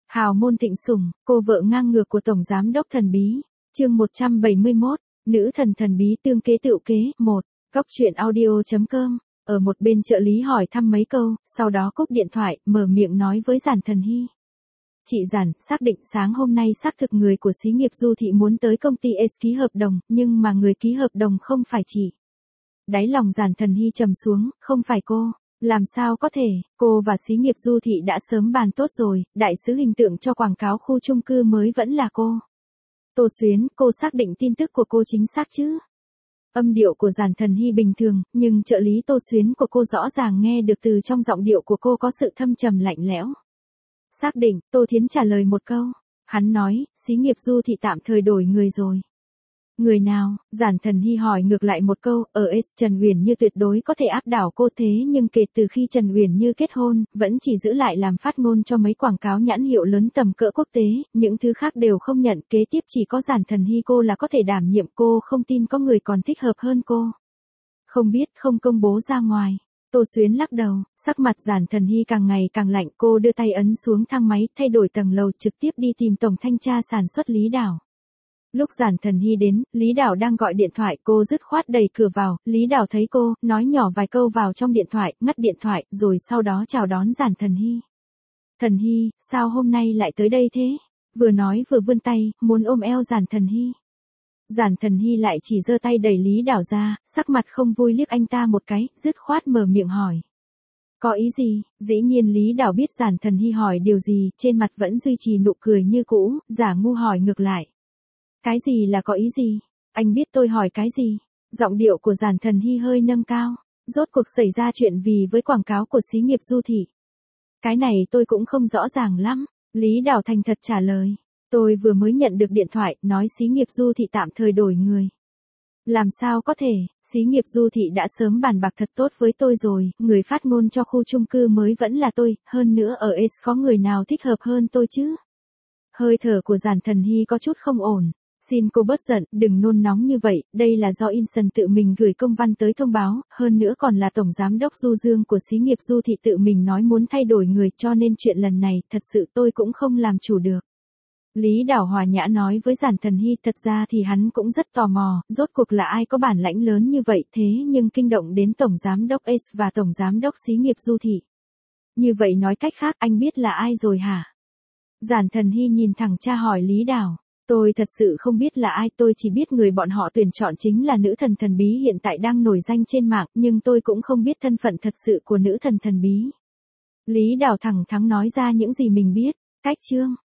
Hào môn thịnh sủng, cô vợ ngang ngược của Tổng Giám đốc thần bí. Chương 171, Nữ thần thần bí tương kế tựu kế. 1. Góc truyện audio.com. Ở một bên trợ lý hỏi thăm mấy câu, sau đó cúp điện thoại, mở miệng nói với Giản Thần Hy. Chị Giản, xác định sáng hôm nay xác thực người của xí nghiệp Du Thị muốn tới công ty S ký hợp đồng, nhưng mà người ký hợp đồng không phải chị. Đáy lòng Giản Thần Hy trầm xuống, không phải cô. Làm sao có thể, cô và xí nghiệp Du Thị đã sớm bàn tốt rồi, đại sứ hình tượng cho quảng cáo khu chung cư mới vẫn là cô. Tô Xuyến, cô xác định tin tức của cô chính xác chứ? Âm điệu của Giản Thần Hy bình thường, nhưng trợ lý Tô Xuyến của cô rõ ràng nghe được từ trong giọng điệu của cô có sự thâm trầm lạnh lẽo. Xác định, Tô Thiến trả lời một câu. Hắn nói, xí nghiệp Du Thị tạm thời đổi người rồi. Người nào? Giản Thần Hy hỏi ngược lại một câu, ở S Trần Uyển Như tuyệt đối có thể áp đảo cô, thế nhưng kể từ khi Trần Uyển Như kết hôn, vẫn chỉ giữ lại làm phát ngôn cho mấy quảng cáo nhãn hiệu lớn tầm cỡ quốc tế, những thứ khác đều không nhận, kế tiếp chỉ có Giản Thần Hy cô là có thể đảm nhiệm, cô không tin có người còn thích hợp hơn cô. Không biết, không công bố ra ngoài. Tô Xuyến lắc đầu, sắc mặt Giản Thần Hy càng ngày càng lạnh, cô đưa tay ấn xuống thang máy, thay đổi tầng lầu, trực tiếp đi tìm tổng thanh tra sản xuất Lý Đảo. Lúc Giản Thần Hy đến, Lý Đảo đang gọi điện thoại, cô dứt khoát đẩy cửa vào, Lý Đảo thấy cô, nói nhỏ vài câu vào trong điện thoại, ngắt điện thoại, rồi sau đó chào đón Giản Thần Hy. Thần Hy, sao hôm nay lại tới đây thế? Vừa nói vừa vươn tay, muốn ôm eo Giản Thần Hy. Giản Thần Hy lại chỉ giơ tay đẩy Lý Đảo ra, sắc mặt không vui liếc anh ta một cái, dứt khoát mở miệng hỏi. Có ý gì? Dĩ nhiên Lý Đảo biết Giản Thần Hy hỏi điều gì, trên mặt vẫn duy trì nụ cười như cũ, giả ngu hỏi ngược lại. Cái gì là có ý gì? Anh biết tôi hỏi cái gì? Giọng điệu của Giản Thần Hy hơi nâng cao. Rốt cuộc xảy ra chuyện vì với quảng cáo của xí nghiệp Du Thị. Cái này tôi cũng không rõ ràng lắm. Lý Đảo thành thật trả lời. Tôi vừa mới nhận được điện thoại, nói xí nghiệp Du Thị tạm thời đổi người. Làm sao có thể, xí nghiệp Du Thị đã sớm bàn bạc thật tốt với tôi rồi, người phát ngôn cho khu chung cư mới vẫn là tôi, hơn nữa ở S có người nào thích hợp hơn tôi chứ? Hơi thở của Giản Thần Hy có chút không ổn. Xin cô bớt giận, đừng nôn nóng như vậy, đây là do Inson tự mình gửi công văn tới thông báo, hơn nữa còn là Tổng Giám đốc Du Dương của xí nghiệp Du Thị tự mình nói muốn thay đổi người, cho nên chuyện lần này, thật sự tôi cũng không làm chủ được. Lý Đảo hòa nhã nói với Giản Thần Hy, thật ra thì hắn cũng rất tò mò, rốt cuộc là ai có bản lãnh lớn như vậy, thế nhưng kinh động đến Tổng Giám đốc S và Tổng Giám đốc xí nghiệp Du Thị. Như vậy nói cách khác, anh biết là ai rồi hả? Giản Thần Hy nhìn thẳng tra hỏi Lý Đảo. Tôi thật sự không biết là ai, tôi chỉ biết người bọn họ tuyển chọn chính là nữ thần thần bí hiện tại đang nổi danh trên mạng, nhưng tôi cũng không biết thân phận thật sự của nữ thần thần bí. Lý Đảo thẳng thắn nói ra những gì mình biết. Cách chương.